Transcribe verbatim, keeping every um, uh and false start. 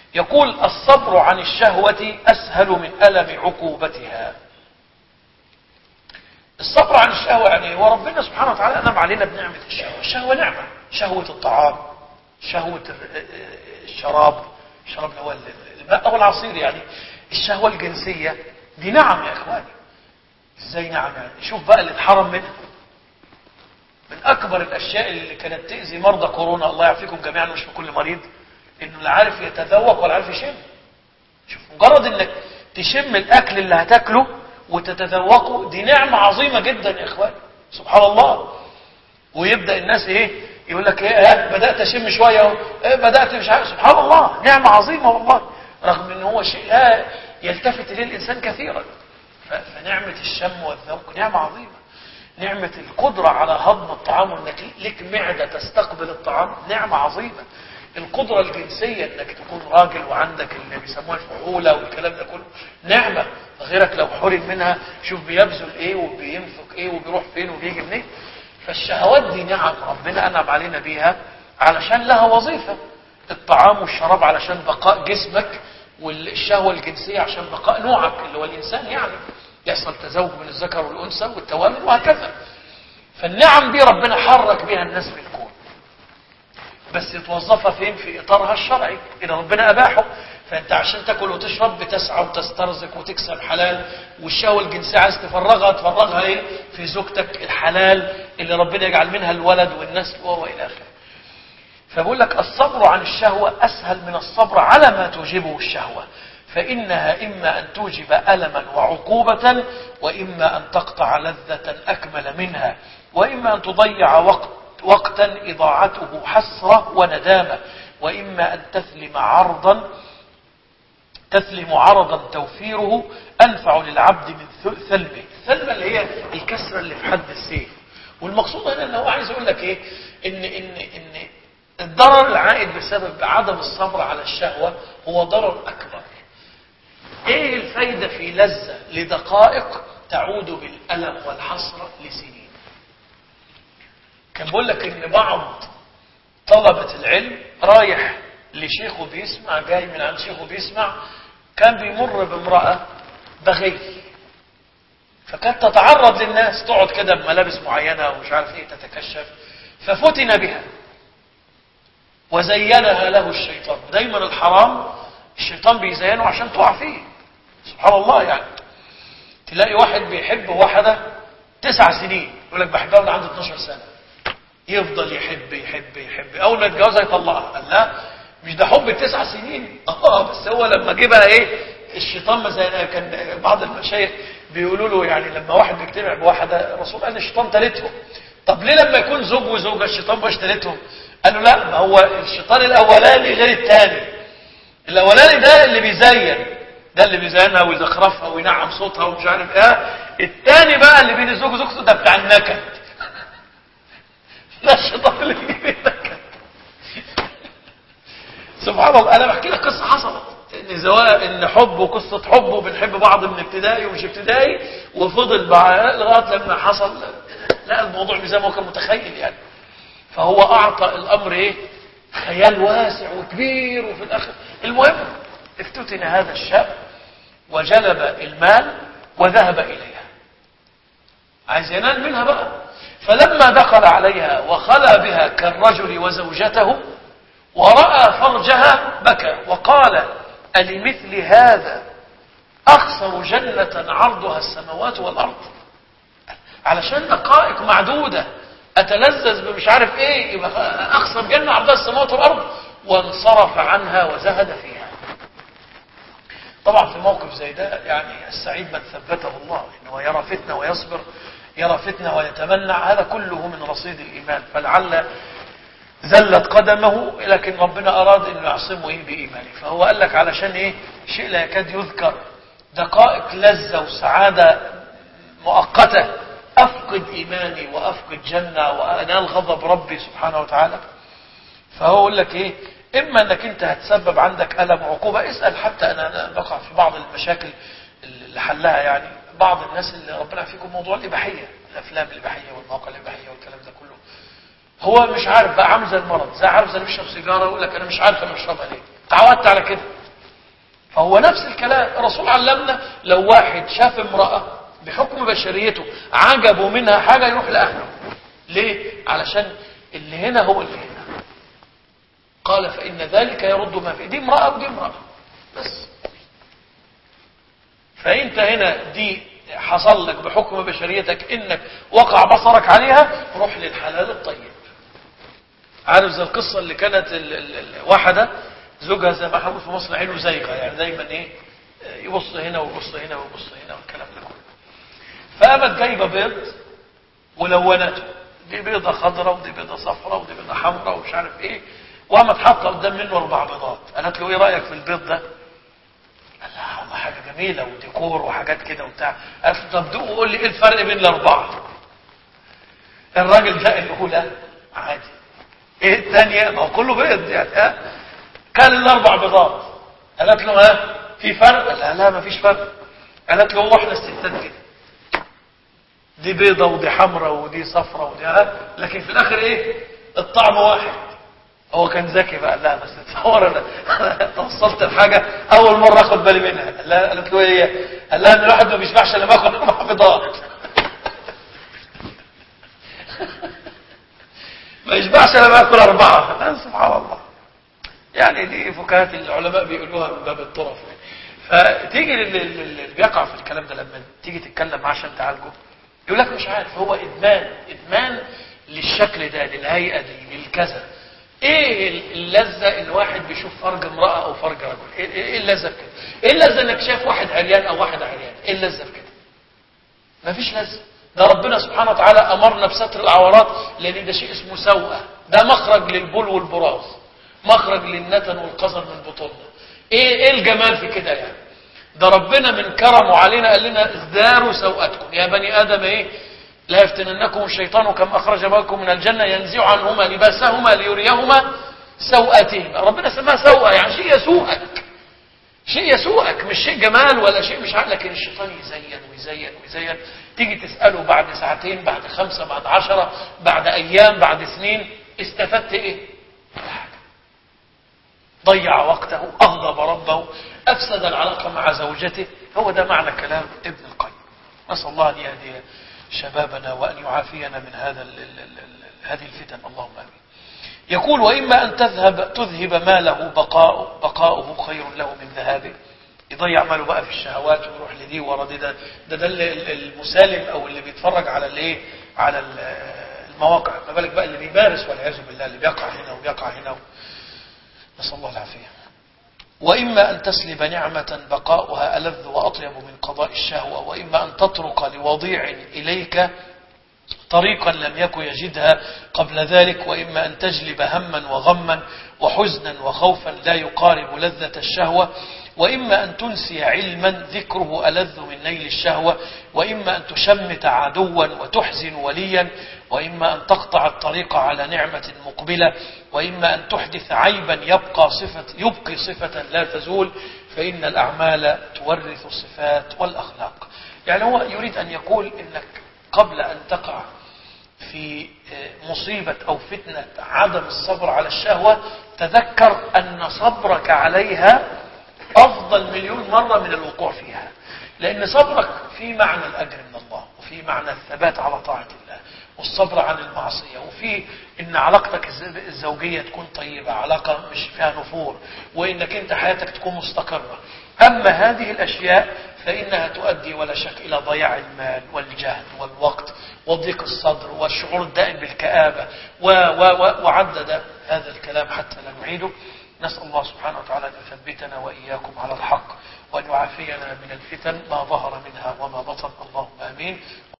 يقول الصبر عن الشهوة أسهل من ألم عقوبتها. الصبر عن الشهوة يعني هو ربنا سبحانه وتعالى أنعم علينا بنعمة الشهوة. الشهوة نعمة، شهوة الطعام، شهوة الشراب، الشراب اللي هو الماء أو العصير، يعني الشهوة الجنسية دي نعم يا إخواني. إزاي نعم يعني؟ شوف بقى اللي اتحرم منها. من أكبر الأشياء اللي كانت تأذي مرضى كورونا، الله يعافيكم جميعا مش في كل مريض، إنه لا عارف يتذوق ولا عارف يشم. شوف مجرد إنك تشم الأكل اللي هتاكله وتتذوقه دي نعمة عظيمة جدا يا إخواني، سبحان الله. ويبدأ الناس إيه يقول لك إيه بدأت أشم شوية، إيه بدأت مش عارف، سبحان الله نعمة عظيمة والله، رغم إن هو شيء لا يلتفت إليه الإنسان كثيرا. فنعمة الشم والذوق نعمة عظيمة. نعمة القدرة على هضم الطعام وانك لك معدة تستقبل الطعام نعمة عظيمة. القدرة الجنسية انك تكون راجل وعندك اللي بيسموها الفعولة والكلام ده كله نعمة. غيرك لو حرم منها شوف بيبذل ايه وبينفق ايه وبيروح فين وبيجي منين. فالشهوات دي نعم ربنا انعم علينا بيها علشان لها وظيفة. الطعام والشراب علشان بقاء جسمك، والشهوة الجنسية عشان بقاء نوعك اللي هو الإنسان، يعني يحصل تزوج من الذكر والأنثى والتوامن وهكذا. فالنعم دي ربنا حرك بها الناس في الكون، بس يتوظفها فين؟ في إطارها الشرعي إذا ربنا أباحه. فأنت عشان تاكل وتشرب بتسعى وتسترزق وتكسب حلال، والشهوة الجنسية عايز تفرغها تفرغها إيه؟ في زوجتك الحلال اللي ربنا يجعل منها الولد والنسل وإلى آخره. فبقول لك الصبر عن الشهوة أسهل من الصبر على ما توجبه الشهوة، فإنها إما أن توجب ألما وعقوبة، وإما أن تقطع لذة أكمل منها، وإما أن تضيع وقت وقتا إضاعته حسرة وندامة، وإما أن تثلم عرضا تثلم عرضا توفيره أنفع للعبد من ثلمه. ثلمة اللي هي الكسرة اللي في حد السيف. والمقصود هنا أنه عايز أقول لك إيه؟ إن إن إن الضرر العائد بسبب عدم الصبر على الشهوة هو ضرر أكبر. ايه الفايدة في لذة لدقائق تعود بالألم والحسرة لسنين؟ كان بقول لك ان بعض طلبة العلم رايح لشيخه بيسمع، جاي من عند شيخه بيسمع، كان بيمر بامرأة بغي، فكانت تتعرض للناس، تقعد كده بملابس معينة ومش عارف ايه تتكشف، ففتن بها وزينها له الشيطان. دايما الحرام الشيطان بيزينه عشان تقع فيه، سبحان الله. يعني تلاقي واحد بيحب واحدة تسع سنين يقول لك بحبها من عنده اتناشر سنة، يفضل يحب يحب يحب، اول ما يتجوزها يطلقها. قال لا مش ده حب التسع سنين، اه بس هو لما جيبها ايه الشيطان مزينها. كان بعض المشايخ بيقولوا له يعني لما واحد بيجتمع بواحدة الرسول قال الشيطان تالتهم، طب ليه لما يكون زوج وزوجة الشيطان مش تالتهم؟ قالوا لا ما هو الشيطان الاولاني غير الثاني. الاولاني ده اللي بيزين، ده اللي بيزينها ويزخرفها وينعم صوتها ومش عارف ايه. الثاني بقى اللي بين الزوج وزوجته ده بتاع النكد. ده الشيطان اللي بيجيب النكد. سبحان الله. انا بحكي لك قصه حصلت ان زواج ان حب وقصه حب وبنحب بعض من ابتدائي ومش ابتدائي، وفضل بقى لغايه لما حصل لا الموضوع زي ما هو كان متخيل يعني. فهو اعطى الامر ايه خيال واسع وكبير، وفي الاخر المهم افتتن هذا الشاب وجلب المال وذهب اليها، عايز ينال منها بقى. فلما دخل عليها وخلى بها كالرجل وزوجته ورأى فرجها بكى وقال ألمثل هذا أخسر جنة عرضها السماوات والأرض؟ علشان دقائق معدودة أتلذذ بمش عارف إيه يبقى أخسر جنة عرضها السماوات والأرض؟ وانصرف عنها وزهد فيها. طبعا في موقف زي ده يعني السعيد من ثبته الله، إنه يرى فتنة ويصبر، يرى فتنة ويتمنع، هذا كله من رصيد الإيمان. فلعل زلت قدمه لكن ربنا أراد أنه يعصمه إيه بإيمانه. فهو قال لك علشان إيه شيء لا يكاد يذكر، دقائق لذة وسعادة مؤقتة، أفقد إيماني وأفقد جنة وأنال غضب ربي سبحانه وتعالى. فهو يقول لك إيه إما أنك أنت هتسبب عندك ألم وعقوبة. اسأل حتى أنا بقع في بعض المشاكل اللي حلها يعني بعض الناس اللي ربنا فيكم موضوع الإباحية، الأفلام الإباحية والمواقع الإباحية والكلام ده كله. هو مش عارف بقى، عامل زي المرض، زي عارف زي اللي بيشرب سيجارة يقول لك أنا مش عارف أنا بشربها ليه، تعودت على كده فهو نفس الكلام. الرسول علمنا لو واحد شاف امرأة بحكم بشريته عجبه منها حاجة يروح لأهله. ليه؟ علشان اللي هنا هو اللي هنا. قال فإن ذلك يرد ما فيه. دي امرأة ودي امرأة بس. فأنت هنا دي حصل لك بحكم بشريتك انك وقع بصرك عليها، روح للحلال الطيب. عارف زي القصة اللي كانت الواحدة زوجها زي ما احنا في مصر عينه زيغة، يعني دايما ايه يبص هنا ويبص هنا ويبص هنا والكلام ده كله. فقامت جايبه بيض ولونته، دي بيضة خضراء ودي بيضة صفراء ودي بيضة حمراء ومش عارف ايه، وقامت حاطه قدام منه اربع بيضات. قالت له ايه رأيك في البيض ده؟ قال لها حاجة جميلة وديكور وحاجات كده وبتاع. قالت له طب دوق وقول لي ايه الفرق بين الاربعة. الراجل ده الاولى عادي، ايه الثانية؟ ما هو كله بيض يعني. ها كان الاربع بيضات. قالت له ها في فرق؟ قال لها لا ما فيش فرق. قالت له هو احنا الستات كده، دي بيضة ودي حمراء ودي صفراء ودي ها، لكن في الاخر ايه الطعم واحد. هو كان ذكي بقى. لا بس تصور انا توصلت لحاجه اول مره اخد بالي منها. لا قالت له ايه؟ قال لها ان الواحد ما بيشبعش لما ياخد اربع بيضات. ما يشبعش لما ياكل اربعه. سبحان الله. يعني دي فكاهات العلماء بيقولوها من باب الطرف. فتيجي اللي بيقع في الكلام ده لما تيجي تتكلم معاه عشان تعالجه يقول لك مش عارف، هو ادمان ادمان للشكل ده، للهيئه دي، للكذا. ايه اللذة ان واحد بيشوف فرج امرأة او فرج رجل؟ ايه اللذة بكده؟ ايه اللذة انك شايف واحد عريان او واحد عريان؟ ايه اللذة بكده؟ مفيش لذة. ده ربنا سبحانه وتعالى امرنا بستر العورات لان ده شيء اسمه سوءة. ده مخرج للبول والبراز، مخرج للنتن والقذر من بطوننا. ايه ايه الجمال في كده يعني؟ ده ربنا من كرمه علينا قال لنا ازداروا سوءتكم يا بني ادم. ايه لا يفتننكم الشيطان كما أخرج أبويكم من الجنة ينزع عنهما لباسهما ليريهما سوءاتهما. ربنا سماها سوءة يعني شيء يسوءك، شيء يسوءك، مش شيء جمال ولا شيء مش عارف. لكن الشيطان يزين ويزين ويزين. تيجي تسأله بعد ساعتين بعد خمسة بعد عشرة بعد أيام بعد سنين استفدت إيه؟ ضيع وقته، أغضب ربه، أفسد العلاقة مع زوجته. هو ده معنى كلام ابن القيم. نسأل الله أن يهدي شبابنا وأن يعافينا من هذا ال ال ال هذه الفتن. اللهم آمين. يقول وإما أن تذهب تذهب ماله بقاء بقاؤه خير له من ذهابه. يضيع ماله بقى في الشهوات ويروح لدي ورا دي. ده ده, ده المسالم أو اللي بيتفرج على الايه على المواقع. ما بالك بقى اللي بيمارس والعياذ بالله، اللي بيقع هنا وبيقع هنا. نسأل الله العافية. وإما أن تسلب نعمة بقاؤها ألذ وأطيب من قضاء الشهوة، وإما أن تترك لوضيع إليك طريقا لم يكن يجدها قبل ذلك، وإما أن تجلب هما وغما وحزنا وخوفا لا يقارب لذة الشهوة، وإما أن تنسي علما ذكره ألذ من نيل الشهوة، وإما أن تشمت عدوا وتحزن وليا، وإما أن تقطع الطريق على نعمة مقبلة، وإما أن تحدث عيبا يبقى صفة يبقي صفة لا تزول، فإن الأعمال تورث الصفات والأخلاق. يعني هو يريد أن يقول إنك قبل أن تقع في مصيبة أو فتنة عدم الصبر على الشهوة تذكر أن صبرك عليها أفضل مليون مرة من الوقوع فيها. لأن صبرك في معنى الأجر من الله، وفي معنى الثبات على طاعة الله، والصبر عن المعصية، وفي إن علاقتك الزوجية تكون طيبة، علاقة مش فيها نفور، وإنك أنت حياتك تكون مستقرة. أما هذه الأشياء فإنها تؤدي ولا شك إلى ضياع المال والجهد والوقت وضيق الصدر والشعور الدائم بالكآبة و و و وعدد هذا الكلام حتى لا نعيده. نسأل الله سبحانه وتعالى أن يثبتنا وإياكم على الحق وأن يعافينا من الفتن ما ظهر منها وما بطن. اللهم آمين.